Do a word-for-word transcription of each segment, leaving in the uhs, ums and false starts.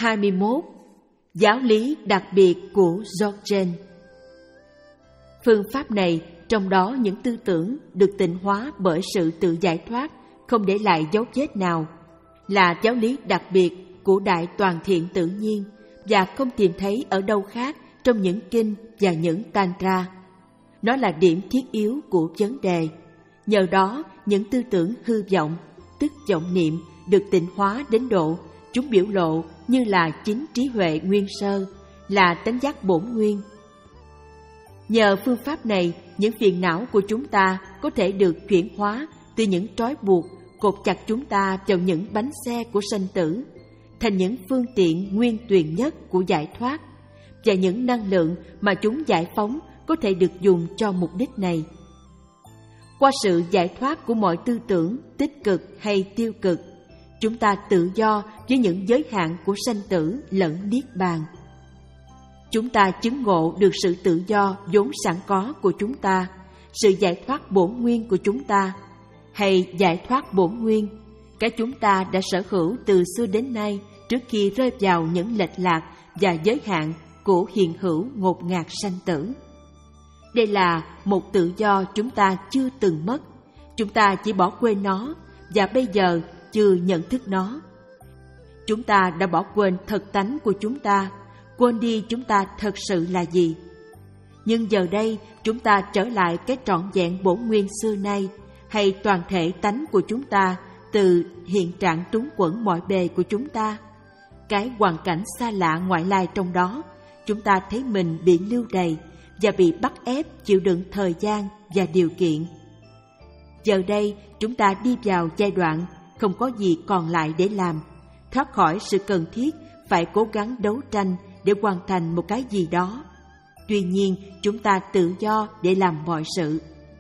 hai mươi mốt. Giáo lý đặc biệt của Dzogchen. Phương pháp này, trong đó những tư tưởng được tịnh hóa bởi sự tự giải thoát, không để lại dấu vết nào, là giáo lý đặc biệt của Đại Toàn Thiện Tự Nhiên và không tìm thấy ở đâu khác trong những kinh và những tantra. Nó là điểm thiết yếu của vấn đề. Nhờ đó, những tư tưởng hư vọng, tức vọng niệm, được tịnh hóa đến độ chúng biểu lộ như là chính trí huệ nguyên sơ, là tánh giác bổn nguyên. Nhờ phương pháp này, những phiền não của chúng ta có thể được chuyển hóa từ những trói buộc cột chặt chúng ta vào những bánh xe của sanh tử, thành những phương tiện nguyên tuyền nhất của giải thoát, và những năng lượng mà chúng giải phóng có thể được dùng cho mục đích này. Qua sự giải thoát của mọi tư tưởng tích cực hay tiêu cực, chúng ta tự do với những giới hạn của sanh tử lẫn niết bàn. Chúng ta chứng ngộ được sự tự do vốn sẵn có của chúng ta, sự giải thoát bổn nguyên của chúng ta, hay giải thoát bổn nguyên, cái chúng ta đã sở hữu từ xưa đến nay trước khi rơi vào những lệch lạc và giới hạn của hiện hữu ngột ngạt sanh tử. Đây là một tự do chúng ta chưa từng mất, chúng ta chỉ bỏ quên nó và bây giờ chưa nhận thức nó. Chúng ta đã bỏ quên thật tánh của chúng ta, quên đi chúng ta thật sự là gì. Nhưng giờ đây chúng ta trở lại cái trọn vẹn bổn nguyên xưa nay, hay toàn thể tánh của chúng ta từ hiện trạng túng quẫn mọi bề của chúng ta. Cái hoàn cảnh xa lạ ngoại lai trong đó, chúng ta thấy mình bị lưu đày và bị bắt ép chịu đựng thời gian và điều kiện. Giờ đây chúng ta đi vào giai đoạn không có gì còn lại để làm, thoát khỏi sự cần thiết phải cố gắng đấu tranh để hoàn thành một cái gì đó. Tuy nhiên, chúng ta tự do để làm mọi sự.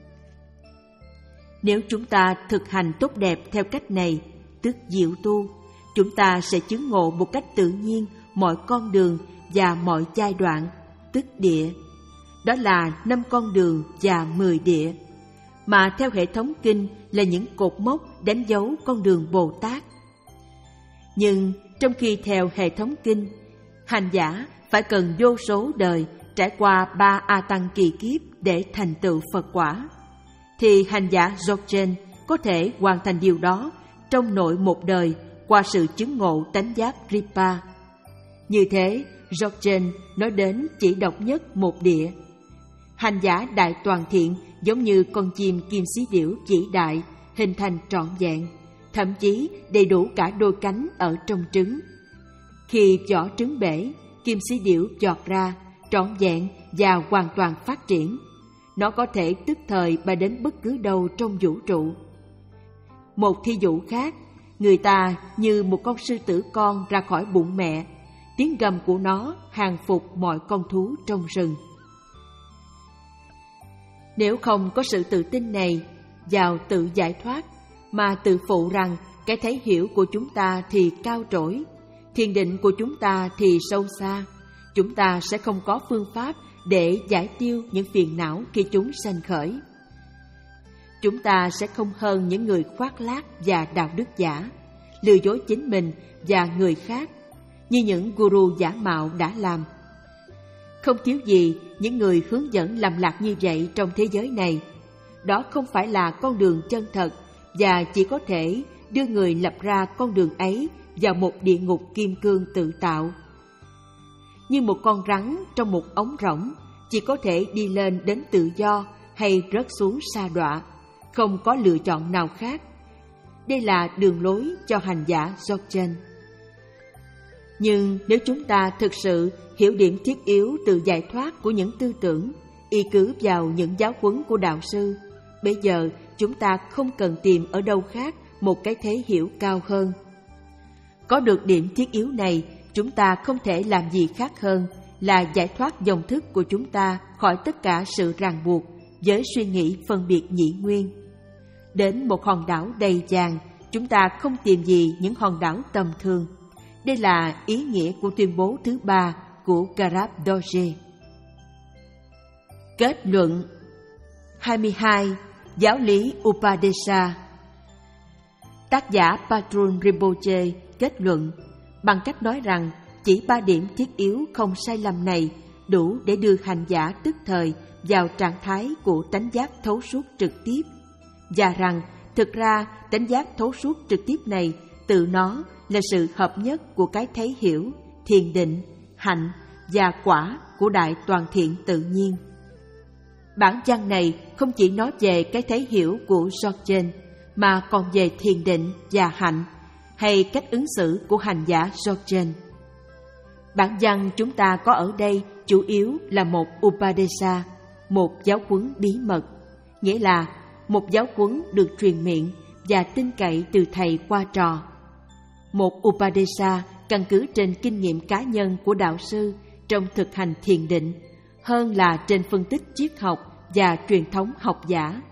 Nếu chúng ta thực hành tốt đẹp theo cách này, tức diệu tu, chúng ta sẽ chứng ngộ một cách tự nhiên mọi con đường và mọi giai đoạn, tức địa. Đó là năm con đường và mười địa, mà theo hệ thống kinh là những cột mốc đánh dấu con đường Bồ Tát. Nhưng trong khi theo hệ thống kinh, hành giả phải cần vô số đời trải qua ba A Tăng kỳ kiếp để thành tựu Phật quả, thì hành giả Dzogchen có thể hoàn thành điều đó trong nội một đời qua sự chứng ngộ tánh giác Ripa. Như thế, Dzogchen nói đến chỉ độc nhất một địa. Hành giả đại toàn thiện giống như con chim kim xí điểu vĩ đại, hình thành trọn vẹn, thậm chí đầy đủ cả đôi cánh ở trong trứng. Khi vỏ trứng bể, kim xí điểu giọt ra, trọn vẹn và hoàn toàn phát triển. Nó có thể tức thời bay đến bất cứ đâu trong vũ trụ. Một thí dụ khác, người ta như một con sư tử con ra khỏi bụng mẹ, tiếng gầm của nó hàng phục mọi con thú trong rừng. Nếu không có sự tự tin này vào tự giải thoát, mà tự phụ rằng cái thấy hiểu của chúng ta thì cao trỗi, thiền định của chúng ta thì sâu xa, chúng ta sẽ không có phương pháp để giải tiêu những phiền não khi chúng sanh khởi. Chúng ta sẽ không hơn những người khoác lác và đạo đức giả, lừa dối chính mình và người khác, như những guru giả mạo đã làm. Không thiếu gì những người hướng dẫn lầm lạc như vậy trong thế giới này. Đó không phải là con đường chân thật và chỉ có thể đưa người lập ra con đường ấy vào một địa ngục kim cương tự tạo. Như một con rắn trong một ống rỗng, chỉ có thể đi lên đến tự do hay rớt xuống sa đọa, không có lựa chọn nào khác. Đây là đường lối cho hành giả Dzogchen. Nhưng nếu chúng ta thực sự hiểu điểm thiết yếu từ giải thoát của những tư tưởng, y cứ vào những giáo huấn của đạo sư, bây giờ chúng ta không cần tìm ở đâu khác một cái thế hiểu cao hơn. Có được điểm thiết yếu này, chúng ta không thể làm gì khác hơn là giải thoát dòng thức của chúng ta khỏi tất cả sự ràng buộc với suy nghĩ phân biệt nhị nguyên. Đến một hòn đảo đầy vàng, chúng ta không tìm gì những hòn đảo tầm thường. Đây là ý nghĩa của tuyên bố thứ ba của Garab Dorje. Kết luận hai mươi hai. Giáo lý Upadesa. Tác giả Patrul Rinpoche kết luận bằng cách nói rằng chỉ ba điểm thiết yếu không sai lầm này đủ để đưa hành giả tức thời vào trạng thái của tánh giác thấu suốt trực tiếp, và rằng thực ra tánh giác thấu suốt trực tiếp này tự nó là sự hợp nhất của cái thấy hiểu, thiền định, hạnh và quả của đại toàn thiện tự nhiên. Bản văn này không chỉ nói về cái thấy hiểu của Dzogchen, mà còn về thiền định và hạnh, hay cách ứng xử của hành giả Dzogchen. Bản văn chúng ta có ở đây chủ yếu là một Upadesa, một giáo huấn bí mật, nghĩa là một giáo huấn được truyền miệng và tin cậy từ thầy qua trò. Một Upadesa căn cứ trên kinh nghiệm cá nhân của đạo sư trong thực hành thiền định, hơn là trên phân tích triết học và truyền thống học giả.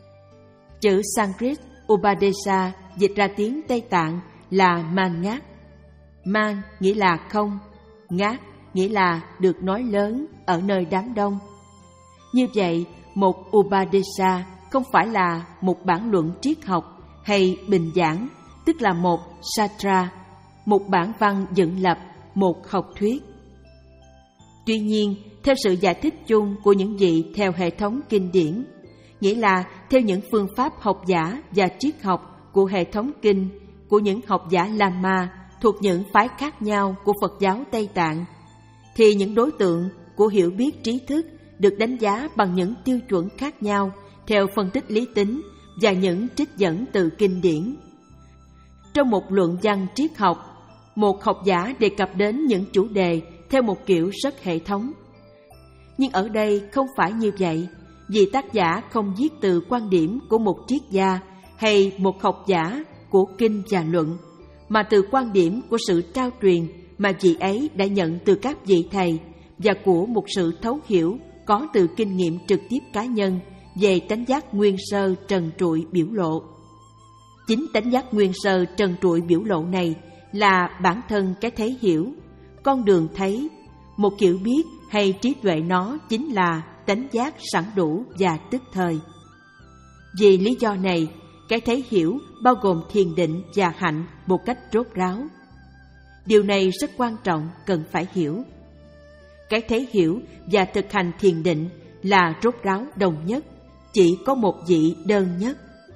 Chữ Sanskrit Upadesa dịch ra tiếng Tây Tạng là man ngát. Man nghĩa là không, ngát nghĩa là được nói lớn ở nơi đám đông. Như vậy, một Upadesa không phải là một bản luận triết học hay bình giảng, tức là một Sastra, một bản văn dựng lập, một học thuyết. Tuy nhiên, theo sự giải thích chung của những vị theo hệ thống kinh điển, nghĩa là theo những phương pháp học giả và triết học của hệ thống kinh của những học giả Lama thuộc những phái khác nhau của Phật giáo Tây Tạng, thì những đối tượng của hiểu biết trí thức được đánh giá bằng những tiêu chuẩn khác nhau theo phân tích lý tính và những trích dẫn từ kinh điển. Trong một luận văn triết học, một học giả đề cập đến những chủ đề theo một kiểu rất hệ thống. Nhưng ở đây không phải như vậy, vì tác giả không viết từ quan điểm của một triết gia hay một học giả của kinh và luận, mà từ quan điểm của sự trao truyền mà vị ấy đã nhận từ các vị thầy và của một sự thấu hiểu có từ kinh nghiệm trực tiếp cá nhân về tánh giác nguyên sơ trần trụi biểu lộ. Chính tánh giác nguyên sơ trần trụi biểu lộ này là bản thân cái thấy hiểu, con đường thấy, một kiểu biết hay trí tuệ nó chính là tánh giác sẵn đủ và tức thời. Vì lý do này, cái thấy hiểu bao gồm thiền định và hạnh một cách rốt ráo. Điều này rất quan trọng, cần phải hiểu. Cái thấy hiểu và thực hành thiền định là rốt ráo đồng nhất, chỉ có một vị đơn nhất.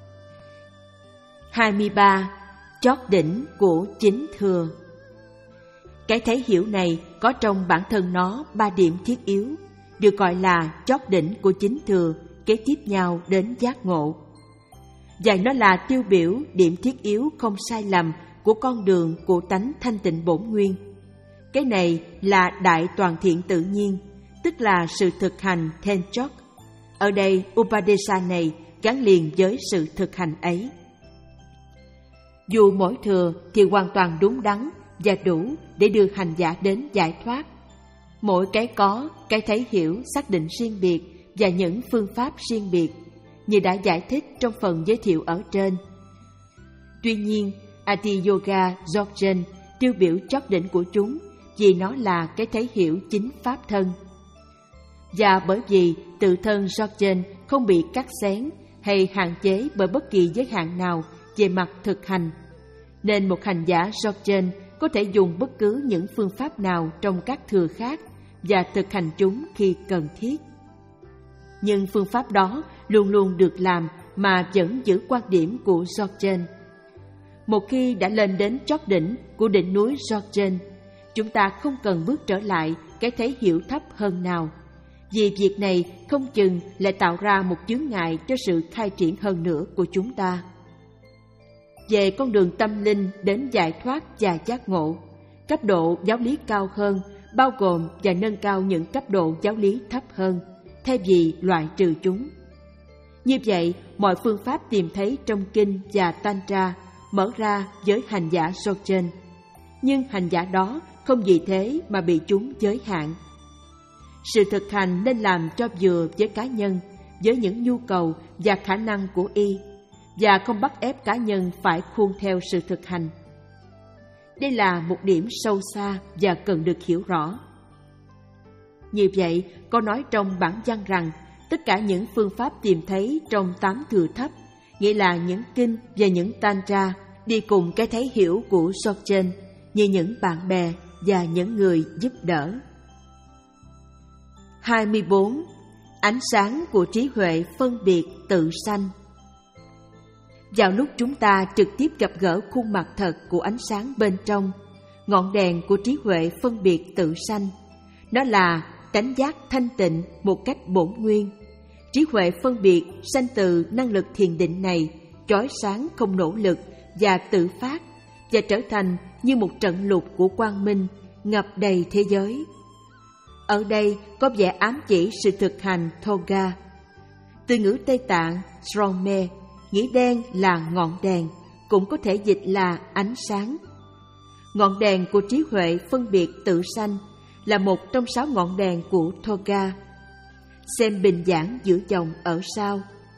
hai mươi ba. Chót đỉnh của chính thừa. Cái thấy hiểu này có trong bản thân nó ba điểm thiết yếu, được gọi là chót đỉnh của chính thừa, kế tiếp nhau đến giác ngộ. Và nó là tiêu biểu điểm thiết yếu không sai lầm của con đường của tánh thanh tịnh bổn nguyên. Cái này là đại toàn thiện tự nhiên, tức là sự thực hành then chót. Ở đây Upadesa này gắn liền với sự thực hành ấy. Dù mỗi thừa thì hoàn toàn đúng đắn và đủ để đưa hành giả đến giải thoát. Mỗi cái có, cái thấy hiểu xác định riêng biệt và những phương pháp riêng biệt, như đã giải thích trong phần giới thiệu ở trên. Tuy nhiên, Ati Yoga Dzogchen tiêu biểu chót đỉnh của chúng vì nó là cái thấy hiểu chính pháp thân. Và bởi vì tự thân Dzogchen không bị cắt xén hay hạn chế bởi bất kỳ giới hạn nào về mặt thực hành, nên một hành giả Dzogchen có thể dùng bất cứ những phương pháp nào trong các thừa khác và thực hành chúng khi cần thiết. Nhưng phương pháp đó luôn luôn được làm mà vẫn giữ quan điểm của Dzogchen. Một khi đã lên đến chót đỉnh của đỉnh núi Dzogchen, chúng ta không cần bước trở lại cái thấy hiểu thấp hơn nào, vì việc này không chừng lại tạo ra một chướng ngại cho sự khai triển hơn nữa của chúng ta. Về con đường tâm linh đến giải thoát và giác ngộ, cấp độ giáo lý cao hơn bao gồm và nâng cao những cấp độ giáo lý thấp hơn, thay vì loại trừ chúng. Như vậy, mọi phương pháp tìm thấy trong kinh và Tantra mở ra với hành giả Dzogchen, nhưng hành giả đó không vì thế mà bị chúng giới hạn. Sự thực hành nên làm cho vừa với cá nhân, với những nhu cầu và khả năng của y, và không bắt ép cá nhân phải khuôn theo sự thực hành. Đây là một điểm sâu xa và cần được hiểu rõ. Như vậy, có nói trong bản văn rằng tất cả những phương pháp tìm thấy trong tám thừa thấp, nghĩa là những kinh và những tantra, đi cùng cái thấy hiểu của Dzogchen như những bạn bè và những người giúp đỡ. hai mươi bốn. Ánh sáng của trí huệ phân biệt tự sanh. Vào lúc chúng ta trực tiếp gặp gỡ khuôn mặt thật của ánh sáng bên trong, ngọn đèn của trí huệ phân biệt tự sanh, nó là tánh giác thanh tịnh một cách bổn nguyên. Trí huệ phân biệt sanh từ năng lực thiền định này, chói sáng không nỗ lực và tự phát, và trở thành như một trận lục của quang minh ngập đầy thế giới. Ở đây có vẻ ám chỉ sự thực hành Thoga. Từ ngữ Tây Tạng Strome, nghĩa đen là ngọn đèn, cũng có thể dịch là ánh sáng. Ngọn đèn của trí huệ phân biệt tự sanh là một trong sáu ngọn đèn của Thoga. Xem bình giảng giữa dòng ở sau.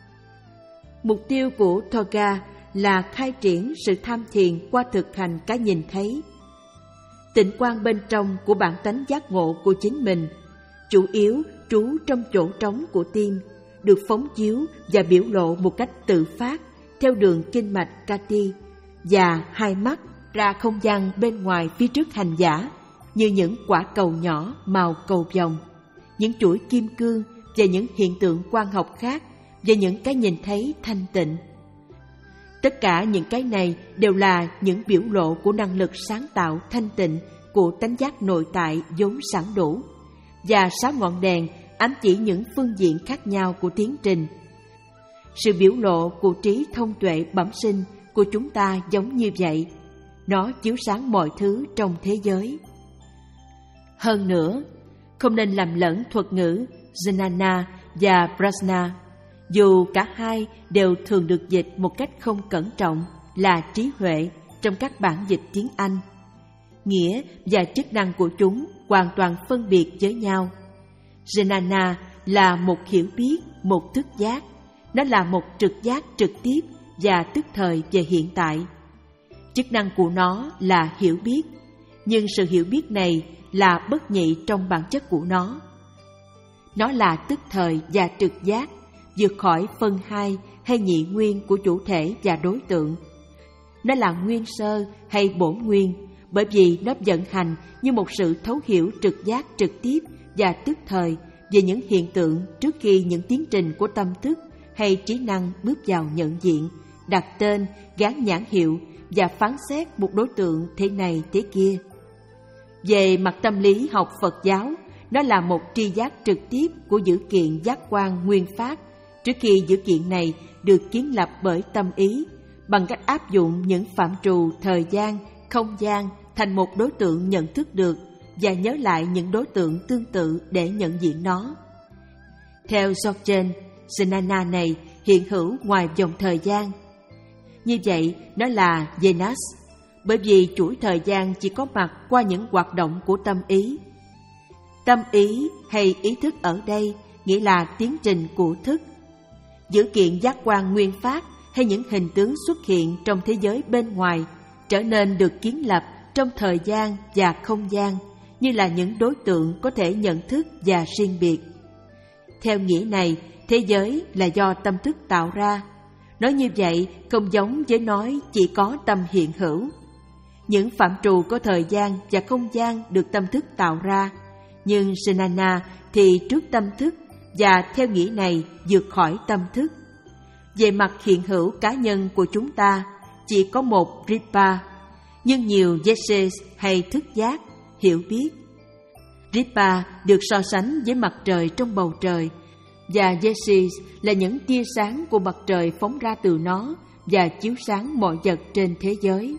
Mục tiêu của Thoga là khai triển sự tham thiền qua thực hành cái nhìn thấy. Tịnh quang bên trong của bản tánh giác ngộ của chính mình, chủ yếu trú trong chỗ trống của tim, được phóng chiếu và biểu lộ một cách tự phát theo đường kinh mạch Kati, và hai mắt ra không gian bên ngoài phía trước hành giả như những quả cầu nhỏ màu cầu vồng, những chuỗi kim cương và những hiện tượng quang học khác, và những cái nhìn thấy thanh tịnh. Tất cả những cái này đều là những biểu lộ của năng lực sáng tạo thanh tịnh của tánh giác nội tại vốn sẵn đủ, và sáu ngọn đèn ám chỉ những phương diện khác nhau của tiến trình. Sự biểu lộ của trí thông tuệ bẩm sinh của chúng ta giống như vậy, nó chiếu sáng mọi thứ trong thế giới. Hơn nữa, không nên làm lẫn thuật ngữ Jnana và Prajna, dù cả hai đều thường được dịch một cách không cẩn trọng là trí huệ trong các bản dịch tiếng Anh. Nghĩa và chức năng của chúng hoàn toàn phân biệt với nhau. Jnana là một hiểu biết, một thức giác. Nó là một trực giác trực tiếp và tức thời về hiện tại. Chức năng của nó là hiểu biết, nhưng sự hiểu biết này là bất nhị trong bản chất của nó. Nó là tức thời và trực giác, vượt khỏi phân hai hay nhị nguyên của chủ thể và đối tượng. Nó là nguyên sơ hay bổn nguyên, bởi vì nó vận hành như một sự thấu hiểu trực giác trực tiếp và tức thời về những hiện tượng trước khi những tiến trình của tâm thức hay trí năng bước vào nhận diện, đặt tên, gán nhãn hiệu và phán xét một đối tượng thế này thế kia. Về mặt tâm lý học Phật giáo, nó là một tri giác trực tiếp của dữ kiện giác quan nguyên phát, trước khi dữ kiện này được kiến lập bởi tâm ý, bằng cách áp dụng những phạm trù thời gian, không gian thành một đối tượng nhận thức được và nhớ lại những đối tượng tương tự để nhận diện nó. Theo Dzogchen, Jnana này hiện hữu ngoài vòng thời gian. Như vậy, nó là Venas, bởi vì chuỗi thời gian chỉ có mặt qua những hoạt động của tâm ý. Tâm ý hay ý thức ở đây nghĩa là tiến trình của thức. Dữ kiện giác quan nguyên phát hay những hình tướng xuất hiện trong thế giới bên ngoài trở nên được kiến lập trong thời gian và không gian như là những đối tượng có thể nhận thức và riêng biệt. Theo nghĩa này, thế giới là do tâm thức tạo ra. Nói như vậy không giống với nói chỉ có tâm hiện hữu. Những phạm trù có thời gian và không gian được tâm thức tạo ra, nhưng Jnana thì trước tâm thức, và theo nghĩa này vượt khỏi tâm thức. Về mặt hiện hữu cá nhân của chúng ta chỉ có một Ripa, nhưng nhiều Yeses hay thức giác, hiểu biết. Ripa được so sánh với mặt trời trong bầu trời, và Yeses là những tia sáng của mặt trời phóng ra từ nó và chiếu sáng mọi vật trên thế giới.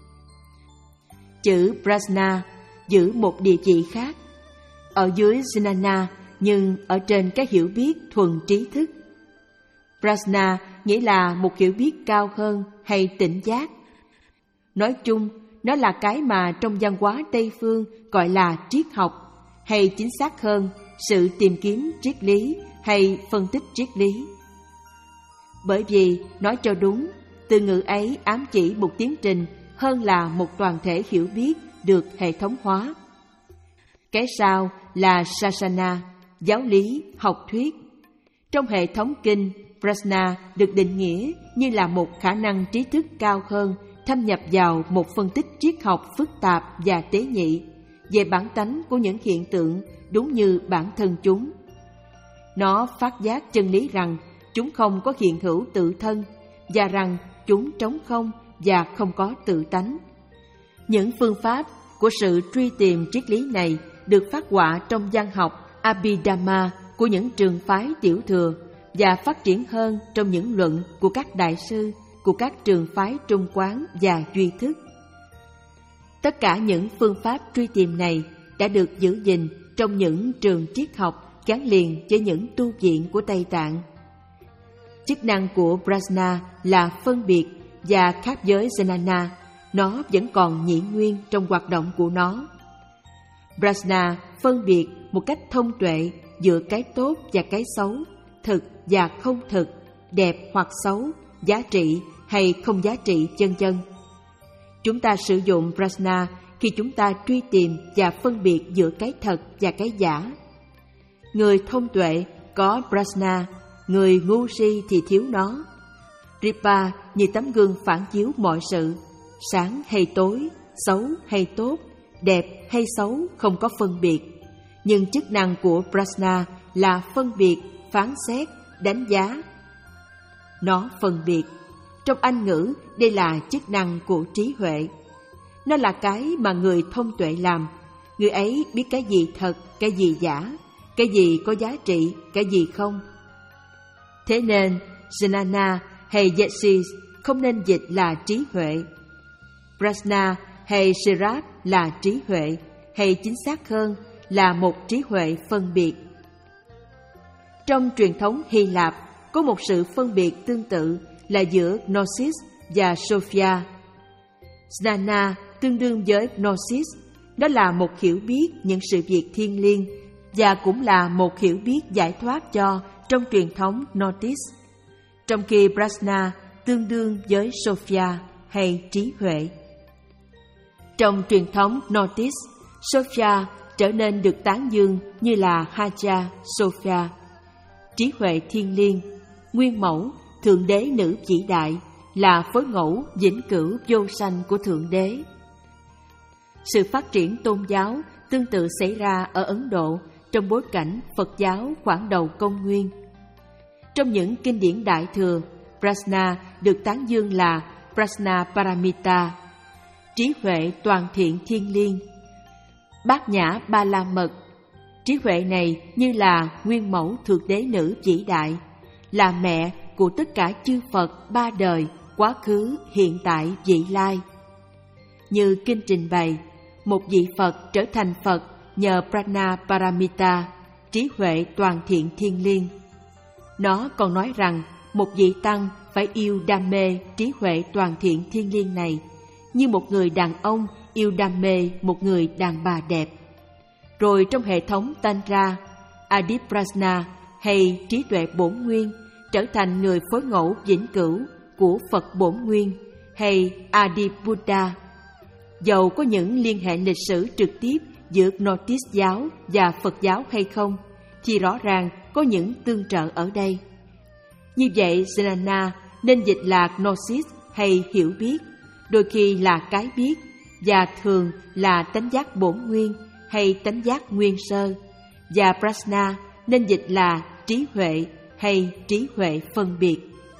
Chữ Prajna giữ một địa vị khác, ở dưới Jnana nhưng ở trên cái hiểu biết thuần trí thức. Prajna nghĩa là một hiểu biết cao hơn hay tỉnh giác. Nói chung, nó là cái mà trong văn hóa Tây phương gọi là triết học, hay chính xác hơn, sự tìm kiếm triết lý hay phân tích triết lý. Bởi vì, nói cho đúng, từ ngữ ấy ám chỉ một tiến trình hơn là một toàn thể hiểu biết được hệ thống hóa. Cái sau là Sasana, giáo lý, học thuyết. Trong hệ thống kinh, Prajna được định nghĩa như là một khả năng trí thức cao hơn thâm nhập vào một phân tích triết học phức tạp và tế nhị, về bản tánh của những hiện tượng đúng như bản thân chúng. Nó phát giác chân lý rằng chúng không có hiện hữu tự thân và rằng chúng trống không và không có tự tánh. Những phương pháp của sự truy tìm triết lý này được phát họa trong văn học Abhidhamma của những trường phái tiểu thừa và phát triển hơn trong những luận của các đại sư của các trường phái trung quán và duy thức. Tất cả những phương pháp truy tìm này đã được giữ gìn trong những trường triết học gắn liền với những tu viện của Tây Tạng. Chức năng của Prajna là phân biệt, và khác với Jnana, nó vẫn còn nhị nguyên trong hoạt động của nó. Prajna phân biệt một cách thông tuệ giữa cái tốt và cái xấu, thực và không thực, đẹp hoặc xấu, giá trị hay không giá trị, vân vân. Chúng ta sử dụng Prajna khi chúng ta truy tìm và phân biệt giữa cái thật và cái giả. Người thông tuệ có Prajna, người ngu si thì thiếu nó. Ripa như tấm gương phản chiếu mọi sự, sáng hay tối, xấu hay tốt, đẹp hay xấu không có phân biệt. Nhưng chức năng của Prajna là phân biệt, phán xét, đánh giá. Nó phân biệt. Trong Anh ngữ, đây là chức năng của trí huệ. Nó là cái mà người thông tuệ làm. Người ấy biết cái gì thật, cái gì giả, cái gì có giá trị, cái gì không. Thế nên, Jnana hay Yeshis không nên dịch là trí huệ. Prajna hay Sirat là trí huệ, hay chính xác hơn là một trí huệ phân biệt. Trong truyền thống Hy Lạp, có một sự phân biệt tương tự là giữa Gnosis và Sophia. Jnana tương đương với Gnosis, đó là một hiểu biết những sự việc thiêng liêng và cũng là một hiểu biết giải thoát cho trong truyền thống Gnosis, trong khi Prajna tương đương với Sophia hay trí huệ. Trong truyền thống Gnosis, Sophia trở nên được tán dương như là Haja Sophia, trí huệ thiêng liêng, nguyên mẫu, thượng đế nữ vĩ đại, là phối ngẫu vĩnh cửu vô sanh của thượng đế. Sự phát triển tôn giáo tương tự xảy ra ở Ấn Độ trong bối cảnh Phật giáo khoảng đầu công nguyên. Trong những kinh điển Đại Thừa, Prajna được tán dương là Prajna Paramita, trí huệ toàn thiện thiên liêng. Bát Nhã Ba La Mật, trí huệ này như là nguyên mẫu thượng đế nữ vĩ đại, là mẹ của tất cả chư Phật ba đời, quá khứ, hiện tại, vị lai. Như kinh trình bày, một vị Phật trở thành Phật nhờ Prajna Paramita, trí huệ toàn thiện thiên liêng. Nó còn nói rằng một vị tăng phải yêu đam mê trí huệ toàn thiện thiên liêng này, như một người đàn ông yêu đam mê một người đàn bà đẹp. Rồi trong hệ thống Tantra, Adiprajna hay trí tuệ bổn nguyên trở thành người phối ngẫu vĩnh cửu của Phật bổn nguyên hay Adibuddha. Dầu có những liên hệ lịch sử trực tiếp giữa Gnosis giáo và Phật giáo hay không, thì rõ ràng có những tương trợ ở đây. Như vậy, Jnana nên dịch là Gnosis hay hiểu biết, đôi khi là cái biết, và thường là tánh giác bổn nguyên hay tánh giác nguyên sơ, và Prajna nên dịch là trí huệ hay trí huệ phân biệt.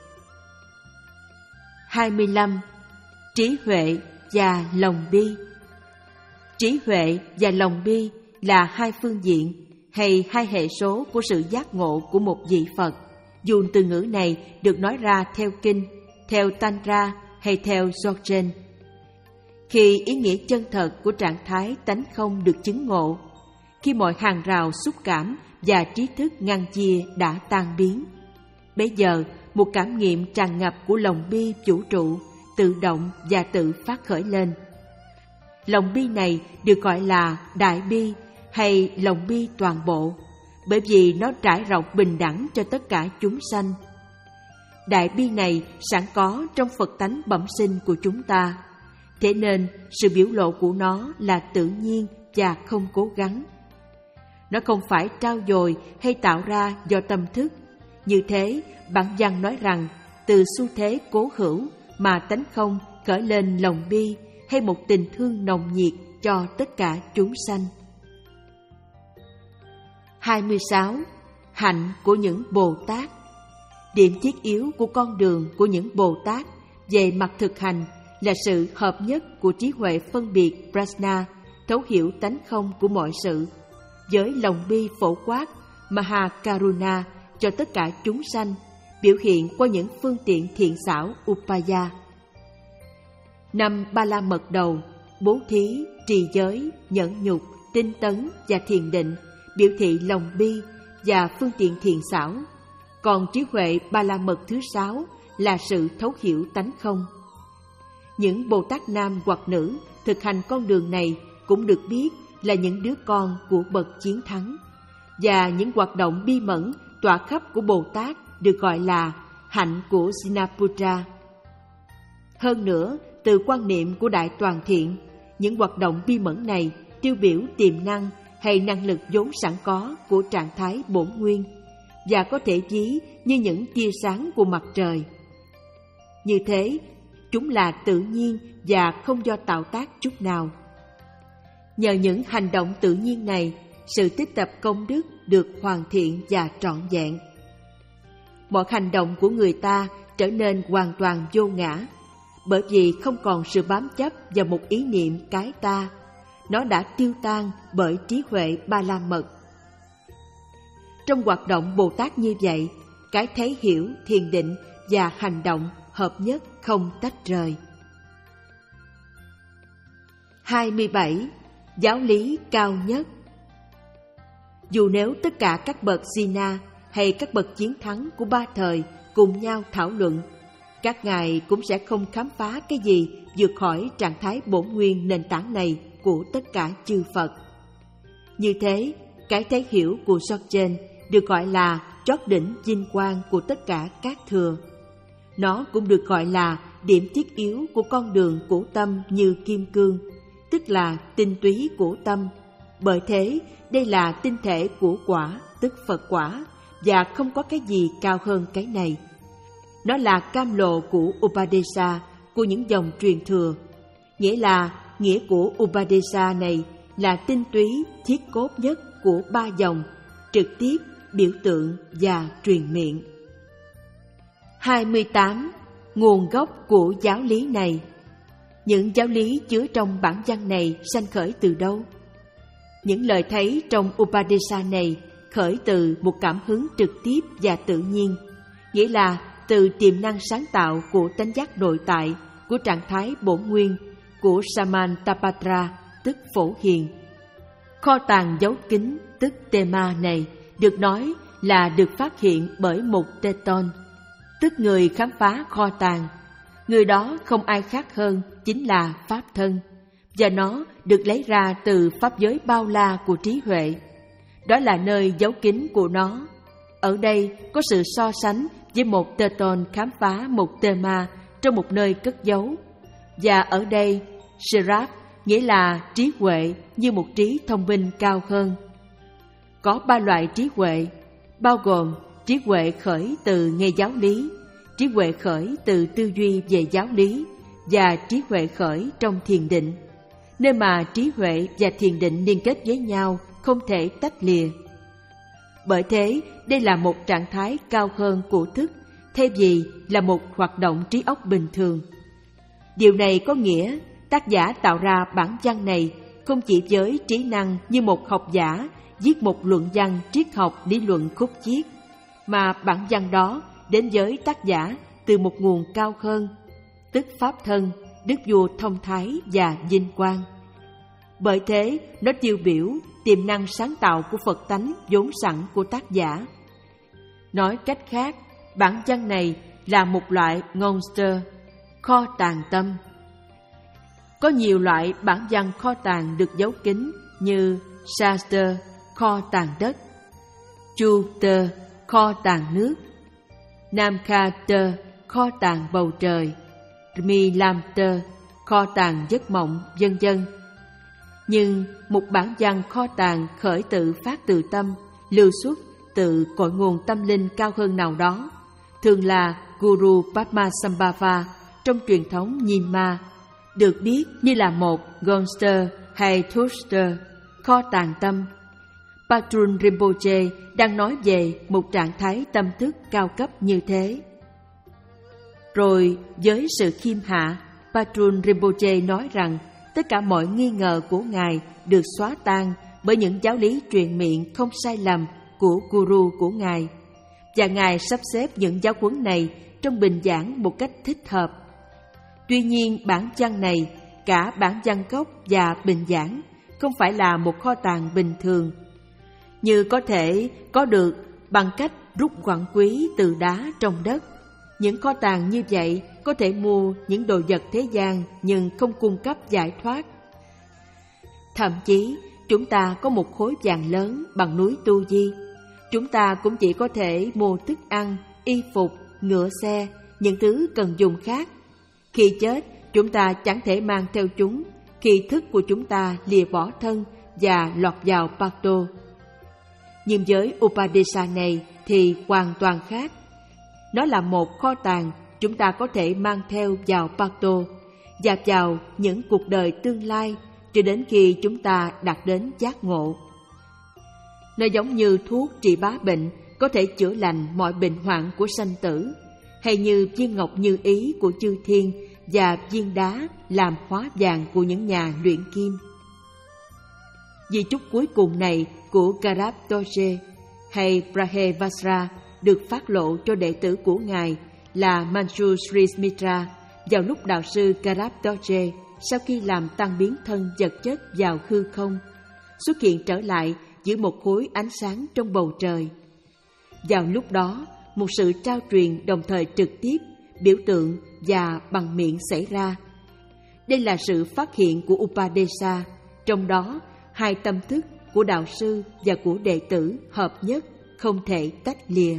hai mươi lăm. Trí huệ và lòng bi. Trí huệ và lòng bi là hai phương diện hay hai hệ số của sự giác ngộ của một vị Phật, dù từ ngữ này được nói ra theo kinh, theo Tantra hay theo Dzogchen. Khi ý nghĩa chân thật của trạng thái tánh không được chứng ngộ, khi mọi hàng rào xúc cảm và trí thức ngăn chia đã tan biến, bấy giờ một cảm nghiệm tràn ngập của lòng bi vũ trụ tự động và tự phát khởi lên. Lòng bi này được gọi là đại bi hay lòng bi toàn bộ, bởi vì nó trải rộng bình đẳng cho tất cả chúng sanh. Đại bi này sẵn có trong Phật tánh bẩm sinh của chúng ta, thế nên sự biểu lộ của nó là tự nhiên và không cố gắng. Nó không phải trao dồi hay tạo ra do tâm thức. Như thế, bản văn nói rằng từ xu thế cố hữu mà tánh không khởi lên lòng bi hay một tình thương nồng nhiệt cho tất cả chúng sanh. hai mươi sáu. Hạnh của những Bồ Tát. Điểm thiết yếu của con đường của những Bồ Tát về mặt thực hành là sự hợp nhất của trí huệ phân biệt prajna, thấu hiểu tánh không của mọi sự, với lòng bi phổ quát Mahakaruna cho tất cả chúng sanh, biểu hiện qua những phương tiện thiện xảo upaya. Năm ba la mật đầu, bố thí, trì giới, nhẫn nhục, tinh tấn và thiền định biểu thị lòng bi và phương tiện thiện xảo. Còn trí huệ ba la mật thứ sáu là sự thấu hiểu tánh không. Những Bồ Tát nam hoặc nữ thực hành con đường này cũng được biết là những đứa con của bậc chiến thắng, và những hoạt động bi mẫn tỏa khắp của Bồ Tát được gọi là hạnh của Sinaputra. Hơn nữa, từ quan niệm của Đại Toàn Thiện, những hoạt động bi mẫn này tiêu biểu tiềm năng hay năng lực vốn sẵn có của trạng thái bổn nguyên, và có thể ví như những tia sáng của mặt trời. Như thế, chúng là tự nhiên và không do tạo tác chút nào. Nhờ những hành động tự nhiên này, sự tích tập công đức được hoàn thiện và trọn vẹn. Mọi hành động của người ta trở nên hoàn toàn vô ngã, bởi vì không còn sự bám chấp vào một ý niệm cái ta. Nó đã tiêu tan bởi trí huệ ba la mật. Trong hoạt động Bồ Tát như vậy, cái thấy hiểu, thiền định và hành động hợp nhất không tách rời. hai mươi bảy. Giáo lý cao nhất. Dù nếu tất cả các bậc Jina hay các bậc chiến thắng của ba thời cùng nhau thảo luận, các ngài cũng sẽ không khám phá cái gì vượt khỏi trạng thái bổn nguyên nền tảng này của tất cả chư Phật. Như thế, cái thấy hiểu của Dzogchen được gọi là chót đỉnh vinh quang của tất cả các thừa. Nó cũng được gọi là điểm thiết yếu của con đường của tâm như kim cương, tức là tinh túy của tâm. Bởi thế, đây là tinh thể của quả, tức Phật quả, và không có cái gì cao hơn cái này. Nó là cam lộ của Upadesa, của những dòng truyền thừa. Nghĩa là, nghĩa của Upadesa này là tinh túy thiết cốt nhất của ba dòng, trực tiếp, biểu tượng và truyền miệng. hai mươi tám. Nguồn gốc của giáo lý này. Những giáo lý chứa trong bản văn này sanh khởi từ đâu? Những lời thấy trong Upadesa này khởi từ một cảm hứng trực tiếp và tự nhiên, nghĩa là từ tiềm năng sáng tạo của tánh giác nội tại, của trạng thái bổn nguyên, của Samantapatra, tức phổ hiền. Kho tàng dấu kín, tức Tema này, được nói là được phát hiện bởi một Teton, tức người khám phá kho tàng. Người đó không ai khác hơn chính là Pháp Thân, và nó được lấy ra từ pháp giới bao la của trí huệ. Đó là nơi giấu kín của nó. Ở đây có sự so sánh với một Teton khám phá một Tema trong một nơi cất giấu. Và ở đây, Sraf nghĩa là trí huệ như một trí thông minh cao hơn. Có ba loại trí huệ, bao gồm trí huệ khởi từ nghe giáo lý, trí huệ khởi từ tư duy về giáo lý, và trí huệ khởi trong thiền định, nơi mà trí huệ và thiền định liên kết với nhau, không thể tách lìa. Bởi thế, đây là một trạng thái cao hơn của thức, thay vì là một hoạt động trí óc bình thường. Điều này có nghĩa tác giả tạo ra bản văn này không chỉ với trí năng như một học giả viết một luận văn triết học lý luận khúc chiết, mà bản văn đó đến với tác giả từ một nguồn cao hơn, tức Pháp Thân, Đức Vua thông thái và vinh quang. Bởi thế, nó tiêu biểu tiềm năng sáng tạo của Phật tánh vốn sẵn của tác giả. Nói cách khác, bản văn này là một loại monster, kho tàng tâm. Có nhiều loại bản văn kho tàng được giấu kín như Shastra, kho tàng đất, Chuter, kho tàng nước, Namkhata, kho tàng bầu trời, Milamta, kho tàng giấc mộng, vân vân. Nhưng một bản văn kho tàng khởi tự phát từ tâm, lưu xuất từ cội nguồn tâm linh cao hơn nào đó, thường là Guru Padmasambhava trong truyền thống Nyingma, được biết như là một Gonster hay Thuster, kho tàng tâm, Patrul Rinpoche đang nói về một trạng thái tâm thức cao cấp như thế. Rồi với sự khiêm hạ, Patrul Rinpoche nói rằng tất cả mọi nghi ngờ của Ngài được xóa tan bởi những giáo lý truyền miệng không sai lầm của Guru của Ngài, và Ngài sắp xếp những giáo huấn này trong bình giảng một cách thích hợp. Tuy nhiên, bản văn này, cả bản văn gốc và bình giảng, không phải là một kho tàng bình thường, như có thể có được bằng cách rút quặng quý từ đá trong đất. Những kho tàng như vậy có thể mua những đồ vật thế gian nhưng không cung cấp giải thoát. Thậm chí, chúng ta có một khối vàng lớn bằng núi Tu Di. Chúng ta cũng chỉ có thể mua thức ăn, y phục, ngựa xe, những thứ cần dùng khác. Khi chết, chúng ta chẳng thể mang theo chúng khi thức của chúng ta lìa bỏ thân và lọt vào Pakto. Nhưng với Upadesa này thì hoàn toàn khác. Nó là một kho tàng chúng ta có thể mang theo vào Pakto và vào những cuộc đời tương lai cho đến khi chúng ta đạt đến giác ngộ. Nó giống như thuốc trị bá bệnh có thể chữa lành mọi bệnh hoạn của sanh tử, hay như viên ngọc như ý của chư thiên và viên đá làm hóa vàng của những nhà luyện kim. Di chúc cuối cùng này của Karab Dorje hay Brahevajra được phát lộ cho đệ tử của Ngài là Manju Sri Smitra vào lúc đạo sư Karab Dorje sau khi làm tăng biến thân vật chất vào hư không, xuất hiện trở lại giữa một khối ánh sáng trong bầu trời. Vào lúc đó, một sự trao truyền đồng thời trực tiếp, biểu tượng và bằng miệng xảy ra. Đây là sự phát hiện của Upadesa, trong đó hai tâm thức của đạo sư và của đệ tử hợp nhất, không thể tách lìa.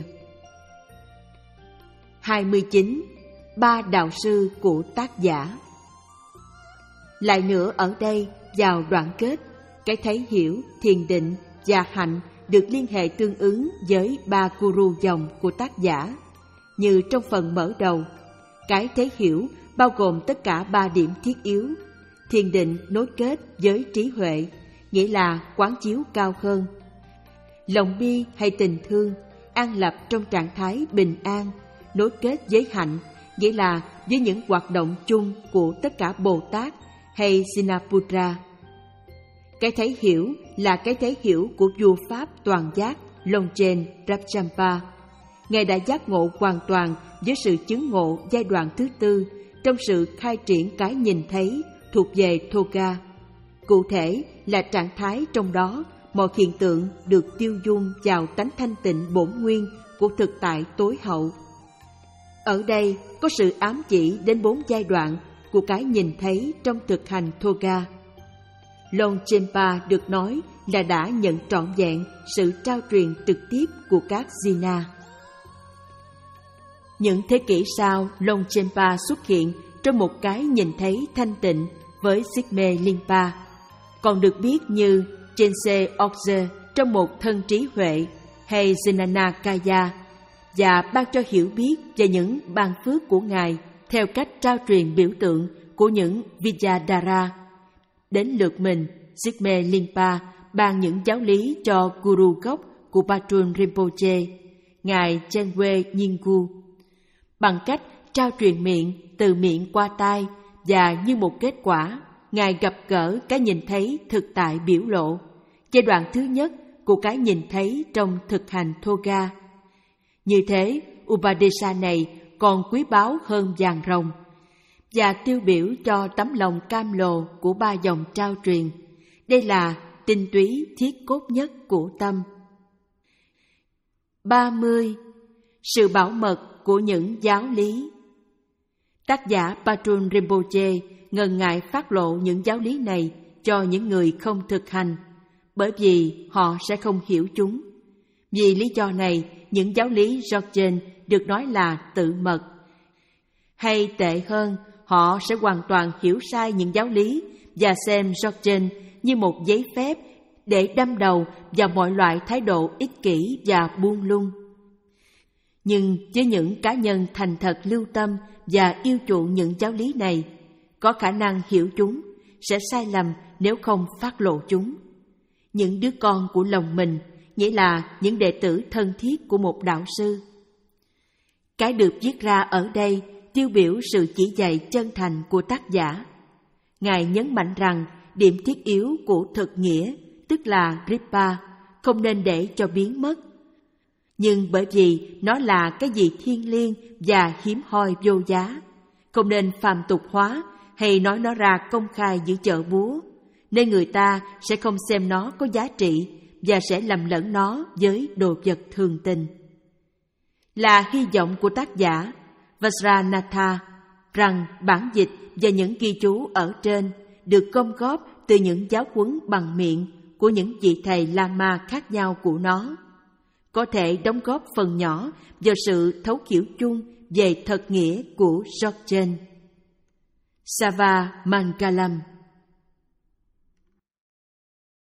hai mươi chín. Ba đạo sư của tác giả. Lại nữa ở đây, vào đoạn kết, cái thấy hiểu, thiền định và hạnh được liên hệ tương ứng với ba guru dòng của tác giả. Như trong phần mở đầu, cái thấy hiểu bao gồm tất cả ba điểm thiết yếu. Thiền định nối kết với trí huệ, nghĩa là quán chiếu cao hơn. Lòng bi hay tình thương, an lập trong trạng thái bình an, nối kết với hạnh, nghĩa là với những hoạt động chung của tất cả Bồ Tát hay Sinaputra. Cái thấy hiểu là cái thấy hiểu của vua Pháp toàn giác Longchen Rabchampa. Ngài đã giác ngộ hoàn toàn với sự chứng ngộ giai đoạn thứ tư trong sự khai triển cái nhìn thấy thuộc về Thoga. Cụ thể là trạng thái trong đó mọi hiện tượng được tiêu dung vào tánh thanh tịnh bổn nguyên của thực tại tối hậu. Ở đây có sự ám chỉ đến bốn giai đoạn của cái nhìn thấy trong thực hành Thoga. Longchenpa được nói là đã nhận trọn vẹn sự trao truyền trực tiếp của các Jina. Những thế kỷ sau, Longchenpa xuất hiện trong một cái nhìn thấy thanh tịnh với Sigme Limpa, còn được biết như Chense Okze trong một thân trí huệ hay Zenanakaya, và ban cho hiểu biết về những ban phước của Ngài theo cách trao truyền biểu tượng của những Vijayadhara. Đến lượt mình, Sigme Limpa ban những giáo lý cho Guru gốc của Patrul Rinpoche, Ngài Chenwe Nyingku, bằng cách trao truyền miệng từ miệng qua tai, và như một kết quả, Ngài gặp gỡ cái nhìn thấy thực tại biểu lộ, giai đoạn thứ nhất của cái nhìn thấy trong thực hành Thoga. Như thế, Upadesa này còn quý báu hơn vàng rồng, và tiêu biểu cho tấm lòng cam lồ của ba dòng trao truyền. Đây là tinh túy thiết cốt nhất của tâm. ba mươi. Sự bảo mật của những giáo lý. Tác giả Patrul Rinpoche ngần ngại phát lộ những giáo lý này cho những người không thực hành, bởi vì họ sẽ không hiểu chúng. Vì lý do này, những giáo lý Dzogchen được nói là tự mật. Hay tệ hơn, họ sẽ hoàn toàn hiểu sai những giáo lý và xem Dzogchen như một giấy phép để đâm đầu vào mọi loại thái độ ích kỷ và buông lung. Nhưng với những cá nhân thành thật lưu tâm và yêu chuộng những giáo lý này, có khả năng hiểu chúng, sẽ sai lầm nếu không phát lộ chúng. Những đứa con của lòng mình, nghĩa là những đệ tử thân thiết của một đạo sư. Cái được viết ra ở đây tiêu biểu sự chỉ dạy chân thành của tác giả. Ngài nhấn mạnh rằng điểm thiết yếu của thực nghĩa, tức là Kripa, không nên để cho biến mất. Nhưng bởi vì nó là cái gì thiêng liêng và hiếm hoi vô giá, không nên phàm tục hóa hay nói nó ra công khai giữa chợ búa, nên người ta sẽ không xem nó có giá trị và sẽ lầm lẫn nó với đồ vật thường tình. Là hy vọng của tác giả Vajranatha rằng bản dịch và những ghi chú ở trên được gom góp từ những giáo huấn bằng miệng của những vị thầy Lama khác nhau của nó, có thể đóng góp phần nhỏ vào sự thấu hiểu chung về thật nghĩa của Dzogchen. Sava Mangalam.